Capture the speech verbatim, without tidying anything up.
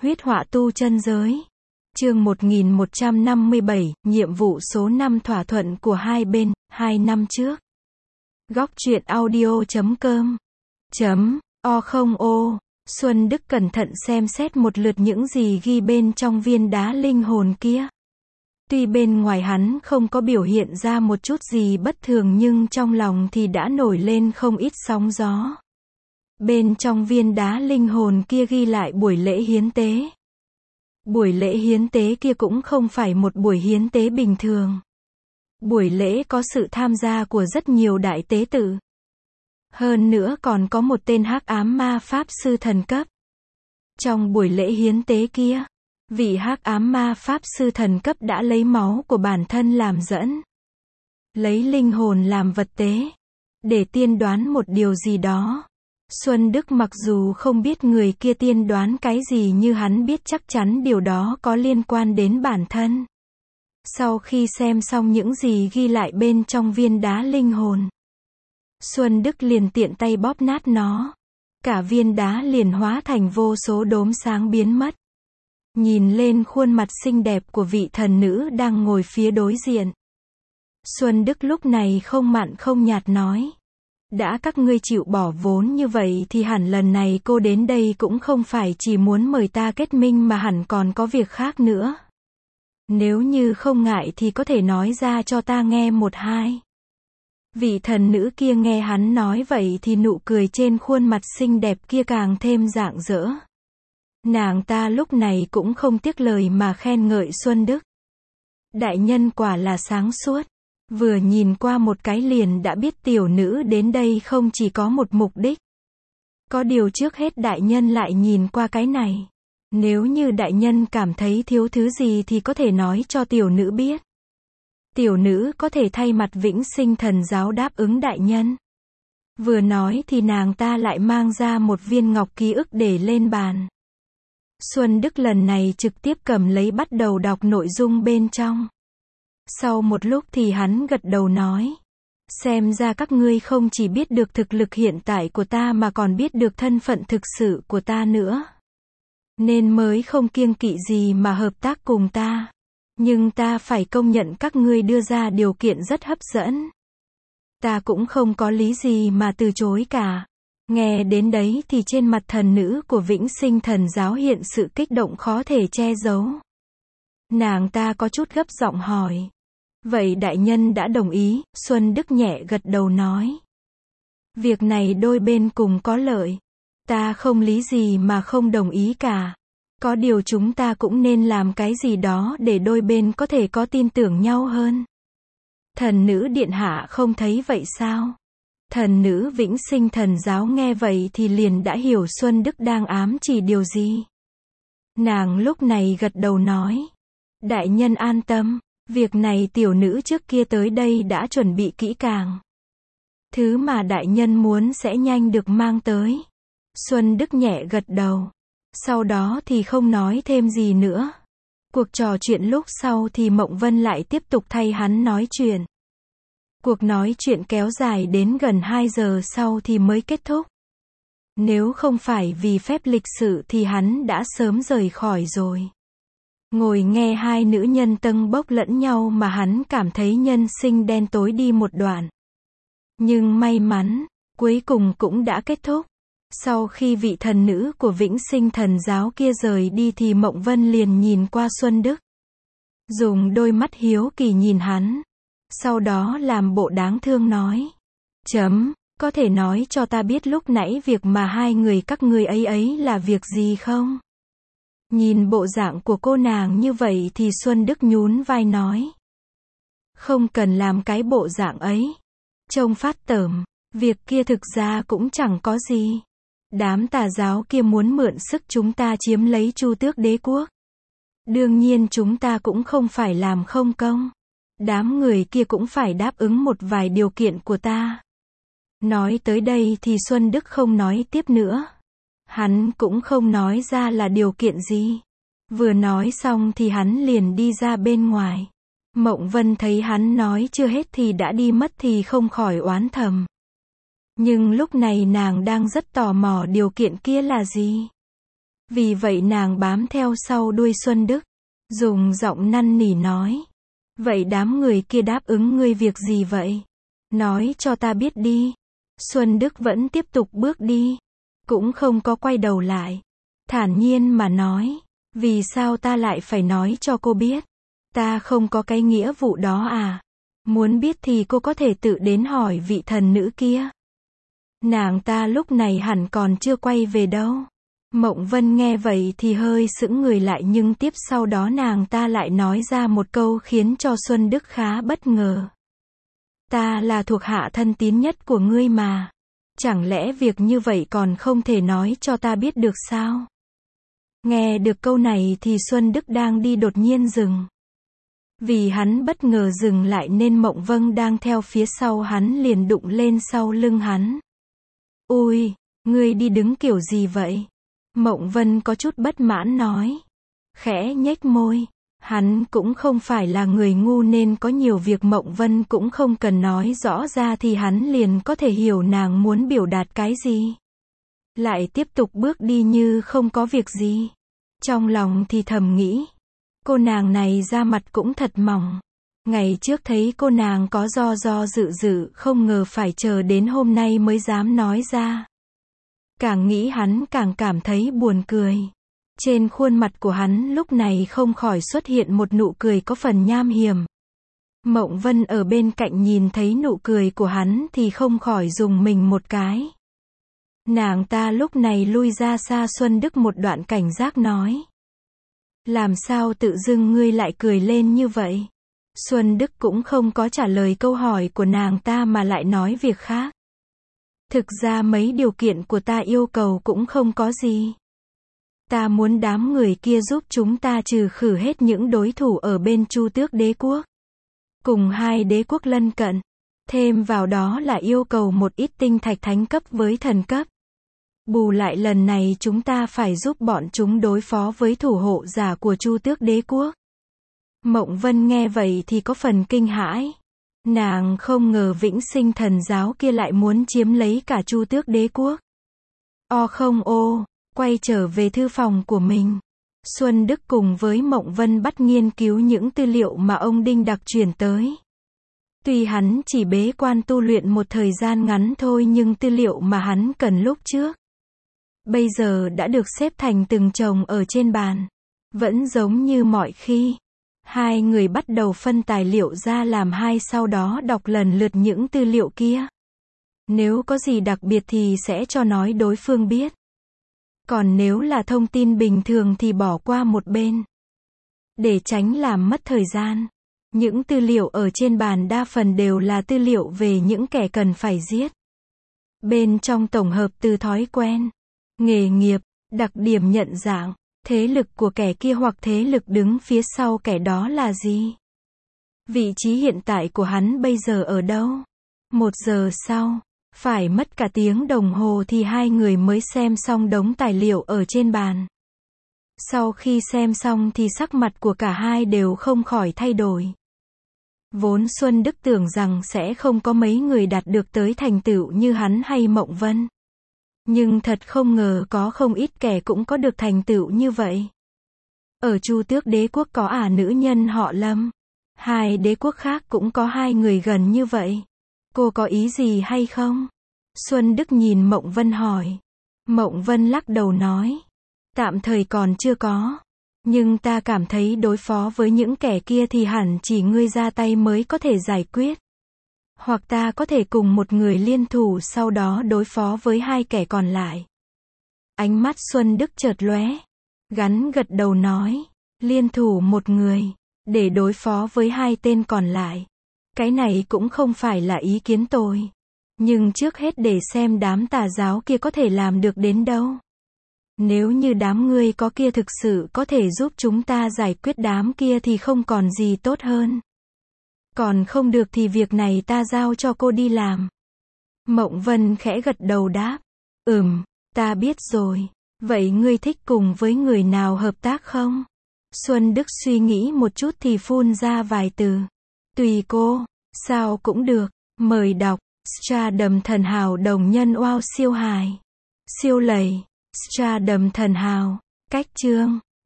Huyết họa tu chân giới. Chương một nghìn một trăm năm mươi bảy, nhiệm vụ số năm thỏa thuận của hai bên, hai năm trước. Góc truyện audio chấm com chấm o không o Xuân Đức cẩn thận xem xét một lượt những gì ghi bên trong viên đá linh hồn kia. Tuy bên ngoài hắn không có biểu hiện ra một chút gì bất thường nhưng trong lòng thì đã nổi lên không ít sóng gió. Bên trong viên đá linh hồn kia ghi lại buổi lễ hiến tế. Buổi lễ hiến tế kia cũng không phải một buổi hiến tế bình thường. Buổi lễ có sự tham gia của rất nhiều đại tế tử. Hơn nữa còn có một tên hắc ám ma pháp sư thần cấp. Trong buổi lễ hiến tế kia, vị hắc ám ma pháp sư thần cấp đã lấy máu của bản thân làm dẫn. Lấy linh hồn làm vật tế. Để tiên đoán một điều gì đó. Xuân Đức mặc dù không biết người kia tiên đoán cái gì như hắn biết chắc chắn điều đó có liên quan đến bản thân. Sau khi xem xong những gì ghi lại bên trong viên đá linh hồn, Xuân Đức liền tiện tay bóp nát nó. Cả viên đá liền hóa thành vô số đốm sáng biến mất. Nhìn lên khuôn mặt xinh đẹp của vị thần nữ đang ngồi phía đối diện, Xuân Đức lúc này không mặn không nhạt nói. Đã các ngươi chịu bỏ vốn như vậy thì hẳn lần này cô đến đây cũng không phải chỉ muốn mời ta kết minh mà hẳn còn có việc khác nữa. Nếu như không ngại thì có thể nói ra cho ta nghe một hai. Vị thần nữ kia nghe hắn nói vậy thì nụ cười trên khuôn mặt xinh đẹp kia càng thêm rạng rỡ. Nàng ta lúc này cũng không tiếc lời mà khen ngợi Xuân Đức. Đại nhân quả là sáng suốt. Vừa nhìn qua một cái liền đã biết tiểu nữ đến đây không chỉ có một mục đích. Có điều trước hết đại nhân lại nhìn qua cái này. Nếu như đại nhân cảm thấy thiếu thứ gì thì có thể nói cho tiểu nữ biết. Tiểu nữ có thể thay mặt Vĩnh Sinh Thần Giáo đáp ứng đại nhân. Vừa nói thì nàng ta lại mang ra một viên ngọc ký ức để lên bàn. Xuân Đức lần này trực tiếp cầm lấy bắt đầu đọc nội dung bên trong. Sau một lúc thì hắn gật đầu nói. Xem ra các ngươi không chỉ biết được thực lực hiện tại của ta mà còn biết được thân phận thực sự của ta nữa. Nên mới không kiêng kỵ gì mà hợp tác cùng ta. Nhưng ta phải công nhận các ngươi đưa ra điều kiện rất hấp dẫn. Ta cũng không có lý gì mà từ chối cả. Nghe đến đấy thì trên mặt thần nữ của Vĩnh Sinh Thần Giáo hiện sự kích động khó thể che giấu. Nàng ta có chút gấp giọng hỏi. Vậy đại nhân đã đồng ý? Xuân Đức nhẹ gật đầu nói. Việc này đôi bên cùng có lợi. Ta không lý gì mà không đồng ý cả. Có điều chúng ta cũng nên làm cái gì đó để đôi bên có thể có tin tưởng nhau hơn. Thần nữ điện hạ không thấy vậy sao? Thần nữ Vĩnh Sinh Thần Giáo nghe vậy thì liền đã hiểu Xuân Đức đang ám chỉ điều gì. Nàng lúc này gật đầu nói. Đại nhân an tâm. Việc này tiểu nữ trước kia tới đây đã chuẩn bị kỹ càng. Thứ mà đại nhân muốn sẽ nhanh được mang tới. Xuân Đức nhẹ gật đầu. Sau đó thì không nói thêm gì nữa. Cuộc trò chuyện lúc sau thì Mộng Vân lại tiếp tục thay hắn nói chuyện. Cuộc nói chuyện kéo dài đến gần hai giờ sau thì mới kết thúc. Nếu không phải vì phép lịch sự thì hắn đã sớm rời khỏi rồi. Ngồi nghe hai nữ nhân tâng bốc lẫn nhau mà hắn cảm thấy nhân sinh đen tối đi một đoạn. Nhưng may mắn, cuối cùng cũng đã kết thúc. Sau khi vị thần nữ của Vĩnh Sinh Thần Giáo kia rời đi thì Mộng Vân liền nhìn qua Xuân Đức. Dùng đôi mắt hiếu kỳ nhìn hắn. Sau đó làm bộ đáng thương nói. Chấm, có thể nói cho ta biết lúc nãy việc mà hai người các ngươi ấy ấy là việc gì không? Nhìn bộ dạng của cô nàng như vậy thì Xuân Đức nhún vai nói. Không cần làm cái bộ dạng ấy. Trông phát tởm, việc kia thực ra cũng chẳng có gì. Đám tà giáo kia muốn mượn sức chúng ta chiếm lấy Chu Tước Đế quốc. Đương nhiên chúng ta cũng không phải làm không công. Đám người kia cũng phải đáp ứng một vài điều kiện của ta. Nói tới đây thì Xuân Đức không nói tiếp nữa. Hắn cũng không nói ra là điều kiện gì. Vừa nói xong thì hắn liền đi ra bên ngoài. Mộng Vân thấy hắn nói chưa hết thì đã đi mất thì không khỏi oán thầm. Nhưng lúc này nàng đang rất tò mò điều kiện kia là gì. Vì vậy nàng bám theo sau đuôi Xuân Đức, dùng giọng năn nỉ nói. Vậy đám người kia đáp ứng ngươi việc gì vậy? Nói cho ta biết đi. Xuân Đức vẫn tiếp tục bước đi, cũng không có quay đầu lại. Thản nhiên mà nói, vì sao ta lại phải nói cho cô biết? Ta không có cái nghĩa vụ đó à? Muốn biết thì cô có thể tự đến hỏi vị thần nữ kia. Nàng ta lúc này hẳn còn chưa quay về đâu. Mộng Vân nghe vậy thì hơi sững người lại, nhưng tiếp sau đó nàng ta lại nói ra một câu khiến cho Xuân Đức khá bất ngờ. Ta là thuộc hạ thân tín nhất của ngươi mà. Chẳng lẽ việc như vậy còn không thể nói cho ta biết được sao? Nghe được câu này thì Xuân Đức đang đi đột nhiên dừng. Vì hắn bất ngờ dừng lại nên Mộng Vân đang theo phía sau hắn liền đụng lên sau lưng hắn. Ui, ngươi đi đứng kiểu gì vậy? Mộng Vân có chút bất mãn nói. Khẽ nhếch môi. Hắn cũng không phải là người ngu nên có nhiều việc Mộng Vân cũng không cần nói rõ ra thì hắn liền có thể hiểu nàng muốn biểu đạt cái gì. Lại tiếp tục bước đi như không có việc gì. Trong lòng thì thầm nghĩ. Cô nàng này da mặt cũng thật mỏng. Ngày trước thấy cô nàng có do do dự dự, không ngờ phải chờ đến hôm nay mới dám nói ra. Càng nghĩ hắn càng cảm thấy buồn cười. Trên khuôn mặt của hắn lúc này không khỏi xuất hiện một nụ cười có phần nham hiểm. Mộng Vân ở bên cạnh nhìn thấy nụ cười của hắn thì không khỏi rùng mình một cái. Nàng ta lúc này lui ra xa Xuân Đức một đoạn, cảnh giác nói. Làm sao tự dưng ngươi lại cười lên như vậy? Xuân Đức cũng không có trả lời câu hỏi của nàng ta mà lại nói việc khác. Thực ra mấy điều kiện của ta yêu cầu cũng không có gì. Ta muốn đám người kia giúp chúng ta trừ khử hết những đối thủ ở bên Chu Tước đế quốc. Cùng hai đế quốc lân cận. Thêm vào đó là yêu cầu một ít tinh thạch thánh cấp với thần cấp. Bù lại lần này chúng ta phải giúp bọn chúng đối phó với thủ hộ giả của Chu Tước đế quốc. Mộng Vân nghe vậy thì có phần kinh hãi. Nàng không ngờ Vĩnh Sinh thần giáo kia lại muốn chiếm lấy cả Chu Tước đế quốc. O không ô, quay trở về thư phòng của mình. Xuân Đức cùng với Mộng Vân bắt nghiên cứu những tư liệu mà ông Đinh Đặc chuyển tới. Tuy hắn chỉ bế quan tu luyện một thời gian ngắn thôi nhưng tư liệu mà hắn cần lúc trước bây giờ đã được xếp thành từng chồng ở trên bàn. Vẫn giống như mọi khi. Hai người bắt đầu phân tài liệu ra làm hai, sau đó đọc lần lượt những tư liệu kia. Nếu có gì đặc biệt thì sẽ cho nói đối phương biết. Còn nếu là thông tin bình thường thì bỏ qua một bên. Để tránh làm mất thời gian. Những tư liệu ở trên bàn đa phần đều là tư liệu về những kẻ cần phải giết. Bên trong tổng hợp từ thói quen, nghề nghiệp, đặc điểm nhận dạng, thế lực của kẻ kia hoặc thế lực đứng phía sau kẻ đó là gì. Vị trí hiện tại của hắn bây giờ ở đâu. Một giờ sau, phải mất cả tiếng đồng hồ thì hai người mới xem xong đống tài liệu ở trên bàn. Sau khi xem xong thì sắc mặt của cả hai đều không khỏi thay đổi. Vốn Xuân Đức tưởng rằng sẽ không có mấy người đạt được tới thành tựu như hắn hay Mộng Vân. Nhưng thật không ngờ có không ít kẻ cũng có được thành tựu như vậy. Ở Chu Tước đế quốc có ả nữ nhân họ Lâm. Hai đế quốc khác cũng có hai người gần như vậy. Cô có ý gì hay không? Xuân Đức nhìn Mộng Vân hỏi. Mộng Vân lắc đầu nói. Tạm thời còn chưa có. Nhưng ta cảm thấy đối phó với những kẻ kia thì hẳn chỉ ngươi ra tay mới có thể giải quyết. Hoặc ta có thể cùng một người liên thủ sau đó đối phó với hai kẻ còn lại. Ánh mắt Xuân Đức chợt lóe. Gắn gật đầu nói. Liên thủ một người. Để đối phó với hai tên còn lại. Cái này cũng không phải là ý kiến tôi. Nhưng trước hết để xem đám tà giáo kia có thể làm được đến đâu. Nếu như đám ngươi có kia thực sự có thể giúp chúng ta giải quyết đám kia thì không còn gì tốt hơn. Còn không được thì việc này ta giao cho cô đi làm. Mộng Vân khẽ gật đầu đáp. Ừm, ta biết rồi. Vậy ngươi thích cùng với người nào hợp tác không? Xuân Đức suy nghĩ một chút thì phun ra vài từ. Tùy cô, sao cũng được. Mời đọc. Stardom thần hào đồng nhân wow siêu hài. Siêu lầy. Stardom thần hào. Cách chương